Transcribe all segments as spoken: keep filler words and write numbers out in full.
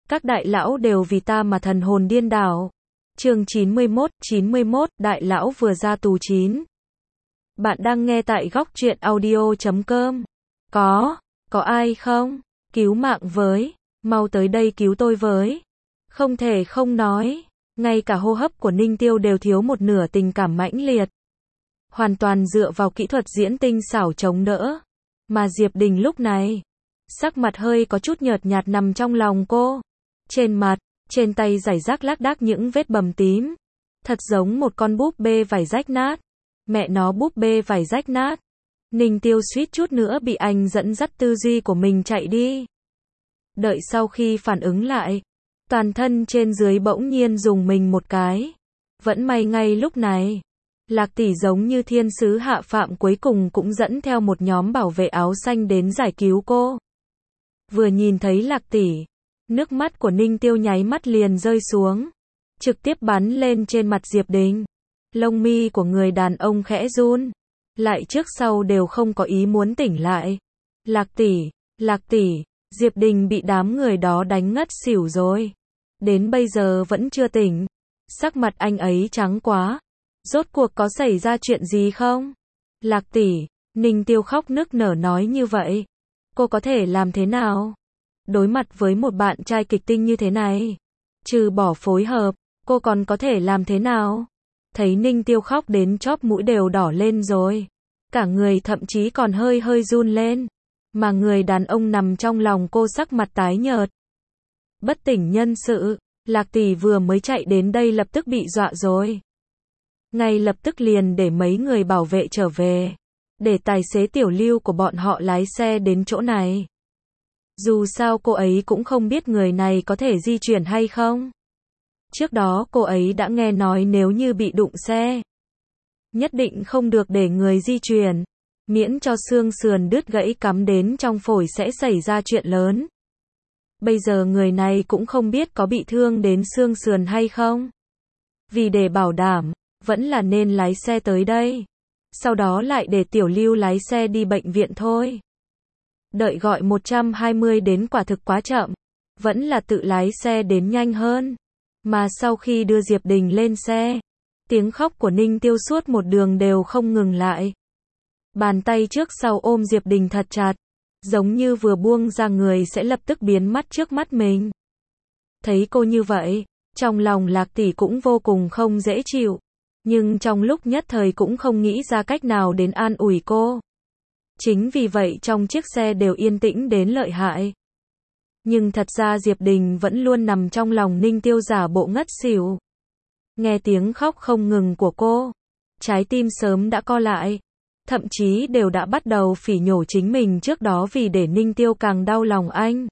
Các đại lão đều vì ta mà thần hồn điên đảo. Chương chín mươi mốt, chín mươi mốt, đại lão vừa ra tù chín. Bạn đang nghe tại góc truyện audio chấm com. Có, có ai không? Cứu mạng với, mau tới đây cứu tôi với. Không thể không nói, ngay cả hô hấp của Ninh Tiêu đều thiếu một nửa tình cảm mãnh liệt. Hoàn toàn dựa vào kỹ thuật diễn tinh xảo chống đỡ. Mà Diệp Đình lúc này, sắc mặt hơi có chút nhợt nhạt nằm trong lòng cô. Trên mặt, trên tay rải rác lác đác những vết bầm tím. Thật giống một con búp bê vải rách nát. Mẹ nó búp bê vải rách nát. Ninh Tiêu suýt chút nữa bị anh dẫn dắt tư duy của mình chạy đi. Đợi sau khi phản ứng lại, toàn thân trên dưới bỗng nhiên dùng mình một cái. Vẫn may ngay lúc này, Lạc tỷ giống như thiên sứ hạ phạm cuối cùng cũng dẫn theo một nhóm bảo vệ áo xanh đến giải cứu cô. Vừa nhìn thấy Lạc tỷ, nước mắt của Ninh Tiêu nháy mắt liền rơi xuống, trực tiếp bắn lên trên mặt Diệp Đình. Lông mi của người đàn ông khẽ run, lại trước sau đều không có ý muốn tỉnh lại. Lạc tỷ, Lạc tỷ, Diệp Đình bị đám người đó đánh ngất xỉu rồi. Đến bây giờ vẫn chưa tỉnh. Sắc mặt anh ấy trắng quá. Rốt cuộc có xảy ra chuyện gì không? Lạc tỷ, Ninh Tiêu khóc nức nở nói như vậy. Cô có thể làm thế nào? Đối mặt với một bạn trai kịch tinh như thế này, trừ bỏ phối hợp, cô còn có thể làm thế nào? Thấy Ninh Tiêu khóc đến chóp mũi đều đỏ lên rồi. Cả người thậm chí còn hơi hơi run lên. Mà người đàn ông nằm trong lòng cô sắc mặt tái nhợt. Bất tỉnh nhân sự, Lạc tỷ vừa mới chạy đến đây lập tức bị dọa rồi. Ngay lập tức liền để mấy người bảo vệ trở về. Để tài xế tiểu lưu của bọn họ lái xe đến chỗ này. Dù sao cô ấy cũng không biết người này có thể di chuyển hay không. Trước đó cô ấy đã nghe nói nếu như bị đụng xe, nhất định không được để người di chuyển. Miễn cho xương sườn đứt gãy cắm đến trong phổi sẽ xảy ra chuyện lớn. Bây giờ người này cũng không biết có bị thương đến xương sườn hay không. Vì để bảo đảm, vẫn là nên lái xe tới đây. Sau đó lại để tiểu lưu lái xe đi bệnh viện thôi. Đợi gọi một trăm hai mươi đến quả thực quá chậm. Vẫn là tự lái xe đến nhanh hơn. Mà sau khi đưa Diệp Đình lên xe, tiếng khóc của Ninh Tiêu suốt một đường đều không ngừng lại. Bàn tay trước sau ôm Diệp Đình thật chặt, giống như vừa buông ra người sẽ lập tức biến mất trước mắt mình. Thấy cô như vậy, trong lòng Lạc tỷ cũng vô cùng không dễ chịu, nhưng trong lúc nhất thời cũng không nghĩ ra cách nào đến an ủi cô. Chính vì vậy trong chiếc xe đều yên tĩnh đến lợi hại. Nhưng thật ra Diệp Đình vẫn luôn nằm trong lòng Ninh Tiêu giả bộ ngất xỉu. Nghe tiếng khóc không ngừng của cô, trái tim sớm đã co lại. Thậm chí đều đã bắt đầu phỉ nhổ chính mình trước đó vì để Ninh Tiêu càng đau lòng anh.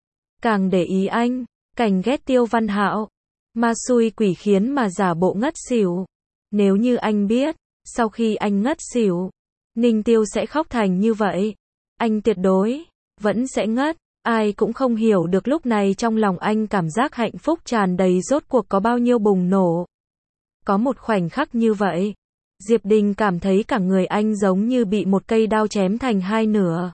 Càng để ý anh, càng ghét Tiêu Văn Hạo. Ma xui quỷ khiến mà giả bộ ngất xỉu. Nếu như anh biết, sau khi anh ngất xỉu, Ninh Tiêu sẽ khóc thành như vậy, anh tuyệt đối, vẫn sẽ ngất. Ai cũng không hiểu được lúc này trong lòng anh cảm giác hạnh phúc tràn đầy rốt cuộc có bao nhiêu bùng nổ. Có một khoảnh khắc như vậy, Diệp Đình cảm thấy cả người anh giống như bị một cây đao chém thành hai nửa.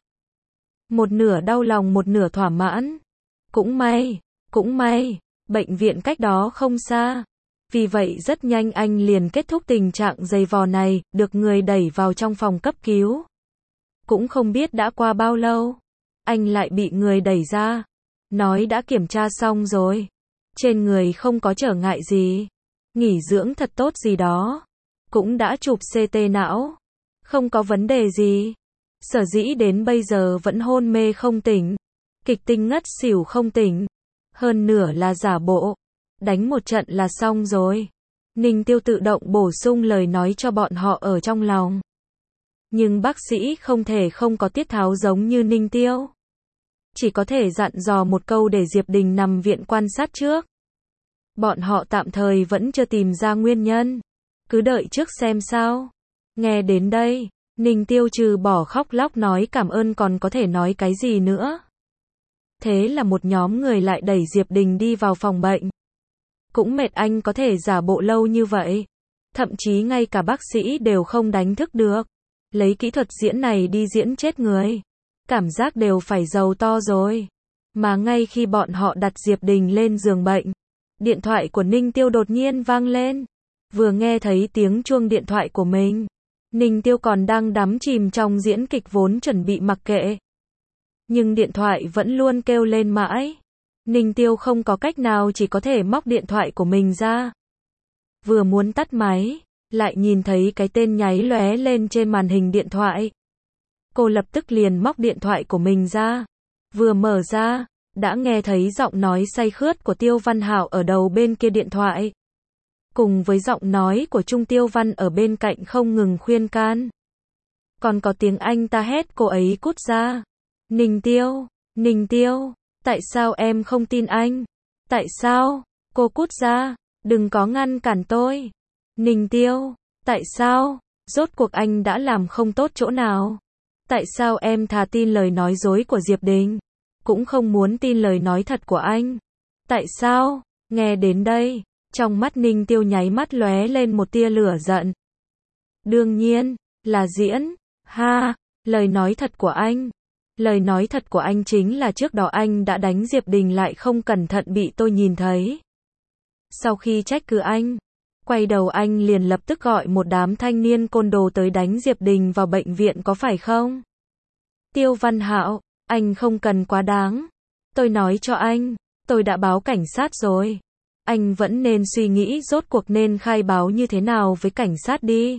Một nửa đau lòng một nửa thỏa mãn. Cũng may, cũng may, bệnh viện cách đó không xa. Vì vậy rất nhanh anh liền kết thúc tình trạng giày vò này, được người đẩy vào trong phòng cấp cứu. Cũng không biết đã qua bao lâu, anh lại bị người đẩy ra. Nói đã kiểm tra xong rồi. Trên người không có trở ngại gì. Nghỉ dưỡng thật tốt gì đó. Cũng đã chụp xê tê não. Không có vấn đề gì. Sở dĩ đến bây giờ vẫn hôn mê không tỉnh. Kịch tinh ngất xỉu không tỉnh. Hơn nửa là giả bộ. Đánh một trận là xong rồi. Ninh Tiêu tự động bổ sung lời nói cho bọn họ ở trong lòng. Nhưng bác sĩ không thể không có tiết tháo giống như Ninh Tiêu. Chỉ có thể dặn dò một câu để Diệp Đình nằm viện quan sát trước. Bọn họ tạm thời vẫn chưa tìm ra nguyên nhân. Cứ đợi trước xem sao. Nghe đến đây, Ninh Tiêu trừ bỏ khóc lóc nói cảm ơn còn có thể nói cái gì nữa. Thế là một nhóm người lại đẩy Diệp Đình đi vào phòng bệnh. Cũng mệt anh có thể giả bộ lâu như vậy. Thậm chí ngay cả bác sĩ đều không đánh thức được. Lấy kỹ thuật diễn này đi diễn chết người. Cảm giác đều phải giàu to rồi. Mà ngay khi bọn họ đặt Diệp Đình lên giường bệnh, điện thoại của Ninh Tiêu đột nhiên vang lên. Vừa nghe thấy tiếng chuông điện thoại của mình, Ninh Tiêu còn đang đắm chìm trong diễn kịch vốn chuẩn bị mặc kệ. Nhưng điện thoại vẫn luôn kêu lên mãi. Ninh Tiêu không có cách nào, chỉ có thể móc điện thoại của mình ra. Vừa muốn tắt máy, lại nhìn thấy cái tên nháy lóe lên trên màn hình điện thoại. Cô lập tức liền móc điện thoại của mình ra. Vừa mở ra, đã nghe thấy giọng nói say khướt của Tiêu Văn Hạo ở đầu bên kia điện thoại. Cùng với giọng nói của Trung Tiêu Văn ở bên cạnh không ngừng khuyên can. Còn có tiếng anh ta hét cô ấy cút ra. Ninh Tiêu, Ninh Tiêu, tại sao em không tin anh? Tại sao? Cô cút ra, đừng có ngăn cản tôi. Ninh Tiêu, tại sao? Rốt cuộc anh đã làm không tốt chỗ nào? Tại sao em thà tin lời nói dối của Diệp Đình, cũng không muốn tin lời nói thật của anh? Tại sao? Nghe đến đây, trong mắt Ninh Tiêu nháy mắt lóe lên một tia lửa giận. Đương nhiên, là diễn. Ha, lời nói thật của anh. Lời nói thật của anh chính là trước đó anh đã đánh Diệp Đình lại không cẩn thận bị tôi nhìn thấy. Sau khi trách cứ anh, quay đầu anh liền lập tức gọi một đám thanh niên côn đồ tới đánh Diệp Đình vào bệnh viện, có phải không? Tiêu Văn Hạo, anh không cần quá đáng. Tôi nói cho anh, tôi đã báo cảnh sát rồi. Anh vẫn nên suy nghĩ rốt cuộc nên khai báo như thế nào với cảnh sát đi.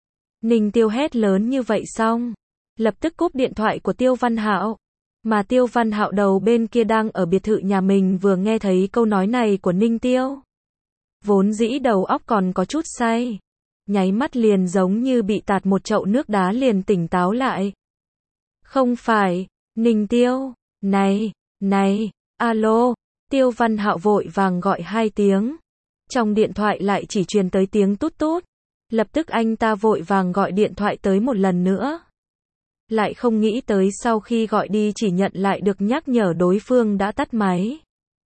Ninh Tiêu hét lớn như vậy xong, lập tức cúp điện thoại của Tiêu Văn Hạo. Mà Tiêu Văn Hạo đầu bên kia đang ở biệt thự nhà mình, vừa nghe thấy câu nói này của Ninh Tiêu. Vốn dĩ đầu óc còn có chút say, nháy mắt liền giống như bị tạt một chậu nước đá, liền tỉnh táo lại. Không phải, Ninh Tiêu, này, này, alo, Tiêu Văn Hạo vội vàng gọi hai tiếng. Trong điện thoại lại chỉ truyền tới tiếng tút tút. Lập tức anh ta vội vàng gọi điện thoại tới một lần nữa. Lại không nghĩ tới sau khi gọi đi chỉ nhận lại được nhắc nhở đối phương đã tắt máy.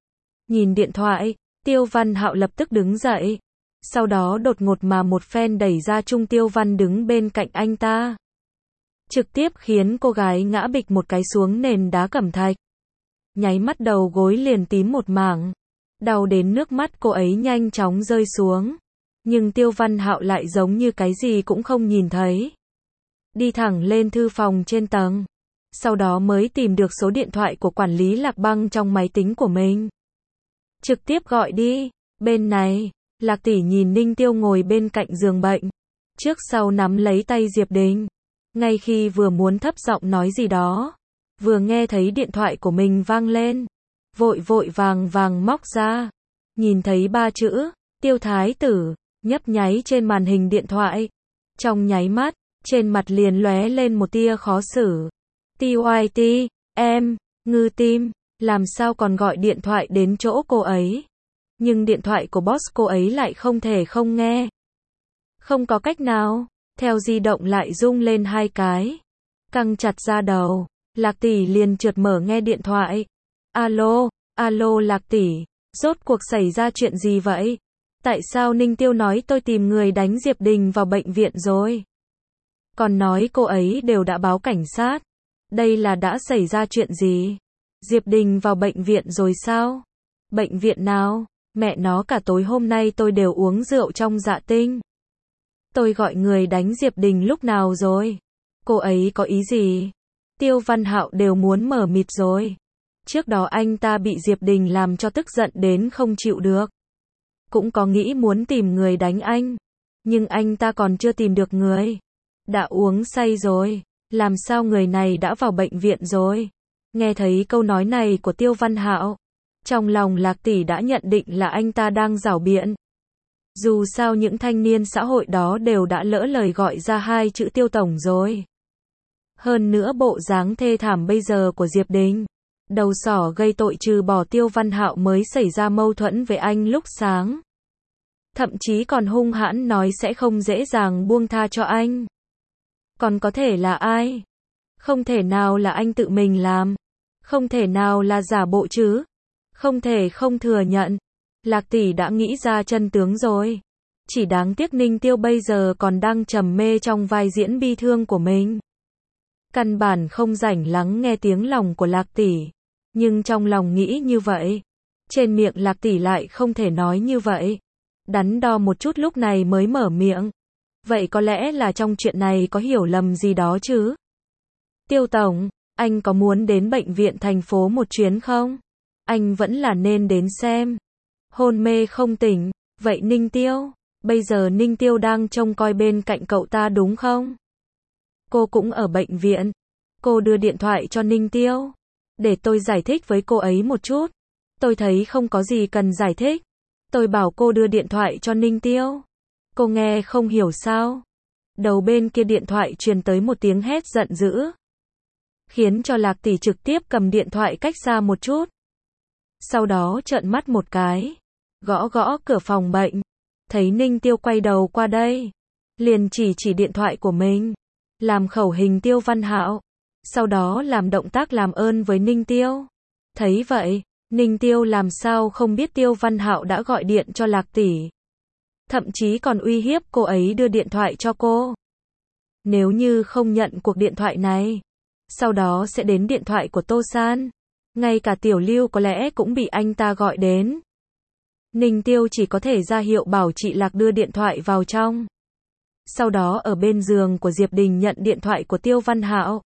Nhìn điện thoại, Tiêu Văn Hạo lập tức đứng dậy. Sau đó đột ngột mà một phen đẩy ra Trung Tiêu Văn đứng bên cạnh anh ta. Trực tiếp khiến cô gái ngã bịch một cái xuống nền đá cẩm thạch. Nháy mắt đầu gối liền tím một mảng. Đau đến nước mắt cô ấy nhanh chóng rơi xuống. Nhưng Tiêu Văn Hạo lại giống như cái gì cũng không nhìn thấy. Đi thẳng lên thư phòng trên tầng. Sau đó mới tìm được số điện thoại của quản lý Lạc Băng trong máy tính của mình. Trực tiếp gọi đi. Bên này, Lạc tỷ nhìn Ninh Tiêu ngồi bên cạnh giường bệnh. Trước sau nắm lấy tay Diệp Đình. Ngay khi vừa muốn thấp giọng nói gì đó, vừa nghe thấy điện thoại của mình vang lên. Vội vội vàng vàng móc ra. Nhìn thấy ba chữ, Tiêu Thái Tử, nhấp nháy trên màn hình điện thoại. Trong nháy mắt, trên mặt liền lóe lên một tia khó xử. tê i tê, em, ngư tim, làm sao còn gọi điện thoại đến chỗ cô ấy. Nhưng điện thoại của boss cô ấy lại không thể không nghe. Không có cách nào, theo di động lại rung lên hai cái. Căng chặt ra đầu, Lạc tỷ liền trượt mở nghe điện thoại. Alo, alo Lạc tỷ, rốt cuộc xảy ra chuyện gì vậy? Tại sao Ninh Tiêu nói tôi tìm người đánh Diệp Đình vào bệnh viện rồi? Còn nói cô ấy đều đã báo cảnh sát. Đây là đã xảy ra chuyện gì? Diệp Đình vào bệnh viện rồi sao? Bệnh viện nào? Mẹ nó, cả tối hôm nay tôi đều uống rượu trong dạ tinh. Tôi gọi người đánh Diệp Đình lúc nào rồi? Cô ấy có ý gì? Tiêu Văn Hạo đều muốn mở mịt rồi. Trước đó anh ta bị Diệp Đình làm cho tức giận đến không chịu được. Cũng có nghĩ muốn tìm người đánh anh. Nhưng anh ta còn chưa tìm được người. Đã uống say rồi. Làm sao người này đã vào bệnh viện rồi? Nghe thấy câu nói này của Tiêu Văn Hạo, trong lòng Lạc tỷ đã nhận định là anh ta đang giảo biện. Dù sao những thanh niên xã hội đó đều đã lỡ lời gọi ra hai chữ Tiêu tổng rồi. Hơn nữa bộ dáng thê thảm bây giờ của Diệp Đình, đầu sỏ gây tội trừ bỏ Tiêu Văn Hạo mới xảy ra mâu thuẫn với anh lúc sáng. Thậm chí còn hung hãn nói sẽ không dễ dàng buông tha cho anh. Còn có thể là ai? Không thể nào là anh tự mình làm. Không thể nào là giả bộ chứ. Không thể không thừa nhận. Lạc tỷ đã nghĩ ra chân tướng rồi. Chỉ đáng tiếc Ninh Tiêu bây giờ còn đang trầm mê trong vai diễn bi thương của mình. Căn bản không rảnh lắng nghe tiếng lòng của Lạc tỷ. Nhưng trong lòng nghĩ như vậy. Trên miệng Lạc tỷ lại không thể nói như vậy. Đắn đo một chút lúc này mới mở miệng. Vậy có lẽ là trong chuyện này có hiểu lầm gì đó chứ? Tiêu tổng, anh có muốn đến bệnh viện thành phố một chuyến không? Anh vẫn là nên đến xem. Hôn mê không tỉnh, vậy Ninh Tiêu, bây giờ Ninh Tiêu đang trông coi bên cạnh cậu ta đúng không? Cô cũng ở bệnh viện. Cô đưa điện thoại cho Ninh Tiêu. Để tôi giải thích với cô ấy một chút. Tôi thấy không có gì cần giải thích. Tôi bảo cô đưa điện thoại cho Ninh Tiêu. Cô nghe không hiểu sao? Đầu bên kia điện thoại truyền tới một tiếng hét giận dữ. Khiến cho Lạc tỷ trực tiếp cầm điện thoại cách xa một chút. Sau đó trợn mắt một cái. Gõ gõ cửa phòng bệnh. Thấy Ninh Tiêu quay đầu qua đây. Liền chỉ chỉ điện thoại của mình. Làm khẩu hình Tiêu Văn Hạo. Sau đó làm động tác làm ơn với Ninh Tiêu. Thấy vậy, Ninh Tiêu làm sao không biết Tiêu Văn Hạo đã gọi điện cho Lạc tỷ. Thậm chí còn uy hiếp cô ấy đưa điện thoại cho cô. Nếu như không nhận cuộc điện thoại này, sau đó sẽ đến điện thoại của Tô San. Ngay cả Tiểu Lưu có lẽ cũng bị anh ta gọi đến. Ninh Tiêu chỉ có thể ra hiệu bảo chị Lạc đưa điện thoại vào trong. Sau đó ở bên giường của Diệp Đình nhận điện thoại của Tiêu Văn Hạo.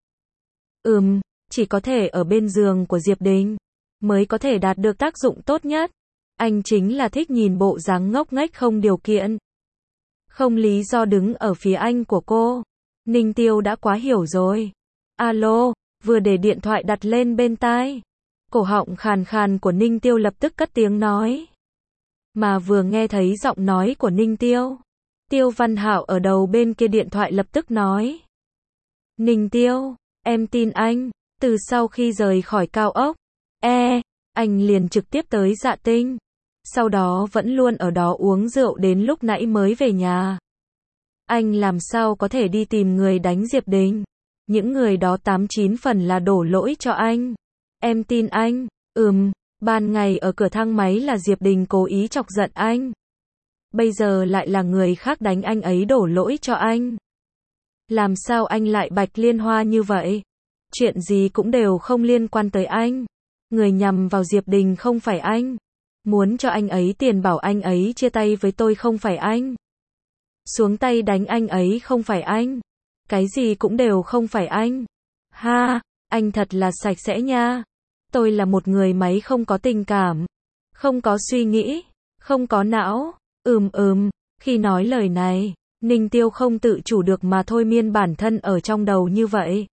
Ừm, chỉ có thể ở bên giường của Diệp Đình mới có thể đạt được tác dụng tốt nhất. Anh chính là thích nhìn bộ dáng ngốc nghếch không điều kiện. Không lý do đứng ở phía anh của cô. Ninh Tiêu đã quá hiểu rồi. Alo, vừa để điện thoại đặt lên bên tai. Cổ họng khàn khàn của Ninh Tiêu lập tức cất tiếng nói. Mà vừa nghe thấy giọng nói của Ninh Tiêu. Tiêu Văn Hạo ở đầu bên kia điện thoại lập tức nói. Ninh Tiêu, em tin anh. Từ sau khi rời khỏi cao ốc, e, anh liền trực tiếp tới Dạ Tinh. Sau đó vẫn luôn ở đó uống rượu đến lúc nãy mới về nhà. Anh làm sao có thể đi tìm người đánh Diệp Đình? Những người đó tám chín phần là đổ lỗi cho anh. Em tin anh. Ừm, ban ngày ở cửa thang máy là Diệp Đình cố ý chọc giận anh. Bây giờ lại là người khác đánh anh ấy đổ lỗi cho anh. Làm sao anh lại bạch liên hoa như vậy? Chuyện gì cũng đều không liên quan tới anh. Người nhằm vào Diệp Đình không phải anh. Muốn cho anh ấy tiền bảo anh ấy chia tay với tôi không phải anh. Xuống tay đánh anh ấy không phải anh. Cái gì cũng đều không phải anh. Ha, anh thật là sạch sẽ nha. Tôi là một người máy không có tình cảm, không có suy nghĩ, không có não. Ừm ừm, khi nói lời này, Ninh Tiêu không tự chủ được mà thôi miên bản thân ở trong đầu như vậy.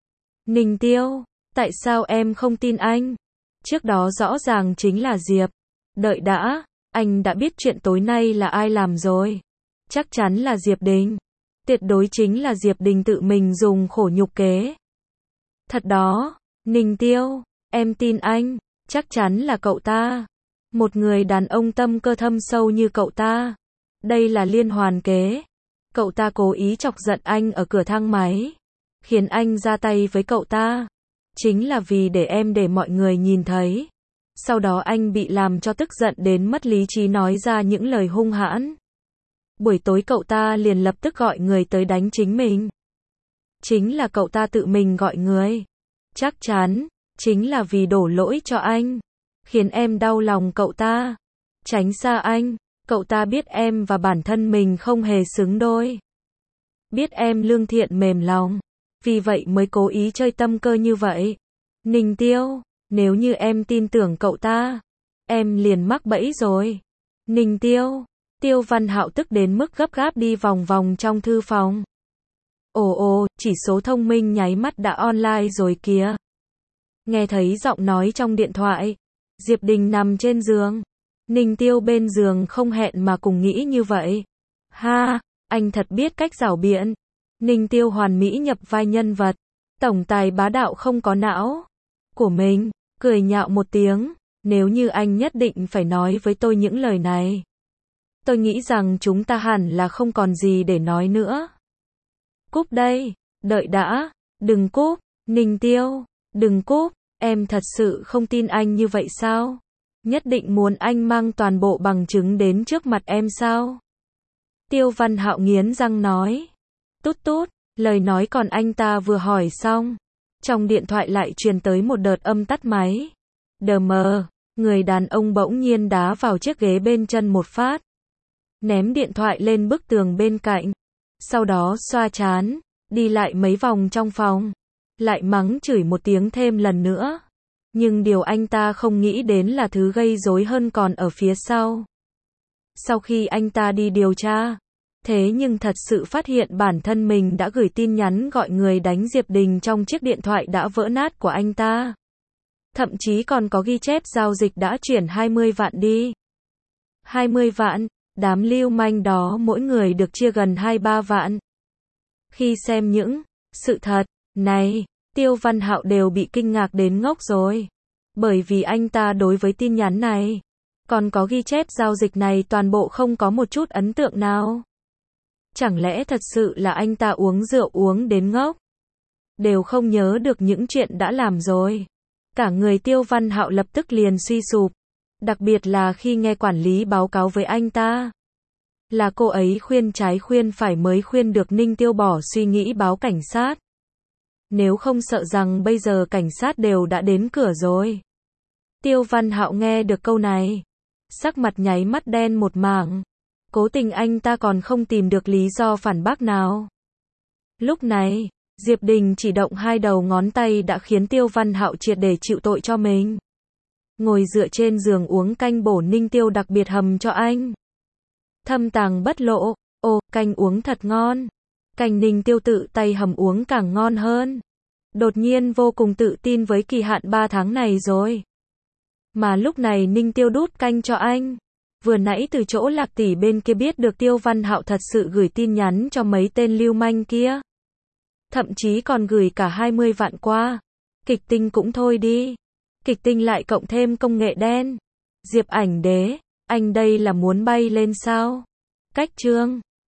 Ninh Tiêu, tại sao em không tin anh? Trước đó rõ ràng chính là Diệp. Đợi đã, anh đã biết chuyện tối nay là ai làm rồi. Chắc chắn là Diệp Đình. Tuyệt đối chính là Diệp Đình tự mình dùng khổ nhục kế. Thật đó, Ninh Tiêu, em tin anh, chắc chắn là cậu ta. Một người đàn ông tâm cơ thâm sâu như cậu ta. Đây là liên hoàn kế. Cậu ta cố ý chọc giận anh ở cửa thang máy. Khiến anh ra tay với cậu ta. Chính là vì để em để mọi người nhìn thấy. Sau đó anh bị làm cho tức giận đến mất lý trí nói ra những lời hung hãn. Buổi tối cậu ta liền lập tức gọi người tới đánh chính mình. Chính là cậu ta tự mình gọi người. Chắc chắn, chính là vì đổ lỗi cho anh. Khiến em đau lòng cậu ta. Tránh xa anh, cậu ta biết em và bản thân mình không hề xứng đôi. Biết em lương thiện mềm lòng. Vì vậy mới cố ý chơi tâm cơ như vậy. Ninh Tiêu, nếu như em tin tưởng cậu ta, em liền mắc bẫy rồi. Ninh Tiêu, Tiêu Văn Hạo tức đến mức gấp gáp đi vòng vòng trong thư phòng. Ồ ồ, chỉ số thông minh nháy mắt đã online rồi kìa. Nghe thấy giọng nói trong điện thoại, Diệp Đình nằm trên giường. Ninh Tiêu bên giường không hẹn mà cùng nghĩ như vậy. Ha, anh thật biết cách giảo biện. Ninh Tiêu hoàn mỹ nhập vai nhân vật. Tổng tài bá đạo không có não. Của mình, cười nhạo một tiếng. Nếu như anh nhất định phải nói với tôi những lời này. Tôi nghĩ rằng chúng ta hẳn là không còn gì để nói nữa. Cúp đây, đợi đã, đừng cúp, Ninh Tiêu, đừng cúp, em thật sự không tin anh như vậy sao? Nhất định muốn anh mang toàn bộ bằng chứng đến trước mặt em sao? Tiêu Văn Hạo nghiến răng nói. Tút tút, lời nói còn anh ta vừa hỏi xong. Trong điện thoại lại truyền tới một đợt âm tắt máy. Đờ mờ, người đàn ông bỗng nhiên đá vào chiếc ghế bên chân một phát. Ném điện thoại lên bức tường bên cạnh. Sau đó xoa trán, đi lại mấy vòng trong phòng. Lại mắng chửi một tiếng thêm lần nữa. Nhưng điều anh ta không nghĩ đến là thứ gây rối hơn còn ở phía sau. Sau khi anh ta đi điều tra, thế nhưng thật sự phát hiện bản thân mình đã gửi tin nhắn gọi người đánh Diệp Đình trong chiếc điện thoại đã vỡ nát của anh ta. Thậm chí còn có ghi chép giao dịch đã chuyển hai mươi vạn đi. hai mươi vạn, đám lưu manh đó mỗi người được chia gần hai ba vạn. Khi xem những sự thật này, Tiêu Văn Hạo đều bị kinh ngạc đến ngốc rồi. Bởi vì anh ta đối với tin nhắn này, còn có ghi chép giao dịch này toàn bộ không có một chút ấn tượng nào. Chẳng lẽ thật sự là anh ta uống rượu uống đến ngốc? Đều không nhớ được những chuyện đã làm rồi. Cả người Tiêu Văn Hạo lập tức liền suy sụp. Đặc biệt là khi nghe quản lý báo cáo với anh ta. Là cô ấy khuyên trái khuyên phải mới khuyên được Ninh Tiêu bỏ suy nghĩ báo cảnh sát. Nếu không sợ rằng bây giờ cảnh sát đều đã đến cửa rồi. Tiêu Văn Hạo nghe được câu này. Sắc mặt nháy mắt đen một mảng. Cố tình anh ta còn không tìm được lý do phản bác nào. Lúc này, Diệp Đình chỉ động hai đầu ngón tay đã khiến Tiêu Văn Hạo triệt để chịu tội cho mình. Ngồi dựa trên giường uống canh bổ Ninh Tiêu đặc biệt hầm cho anh. Thâm tàng bất lộ, ô, canh uống thật ngon. Canh Ninh Tiêu tự tay hầm uống càng ngon hơn. Đột nhiên vô cùng tự tin với kỳ hạn ba tháng này rồi. Mà lúc này Ninh Tiêu đút canh cho anh. Vừa nãy từ chỗ Lạc tỷ bên kia biết được Tiêu Văn Hạo thật sự gửi tin nhắn cho mấy tên lưu manh kia. Thậm chí còn gửi cả hai mươi vạn qua. Kịch tinh cũng thôi đi. Kịch tinh lại cộng thêm công nghệ đen. Diệp Ảnh Đế, anh đây là muốn bay lên sao? Cách chương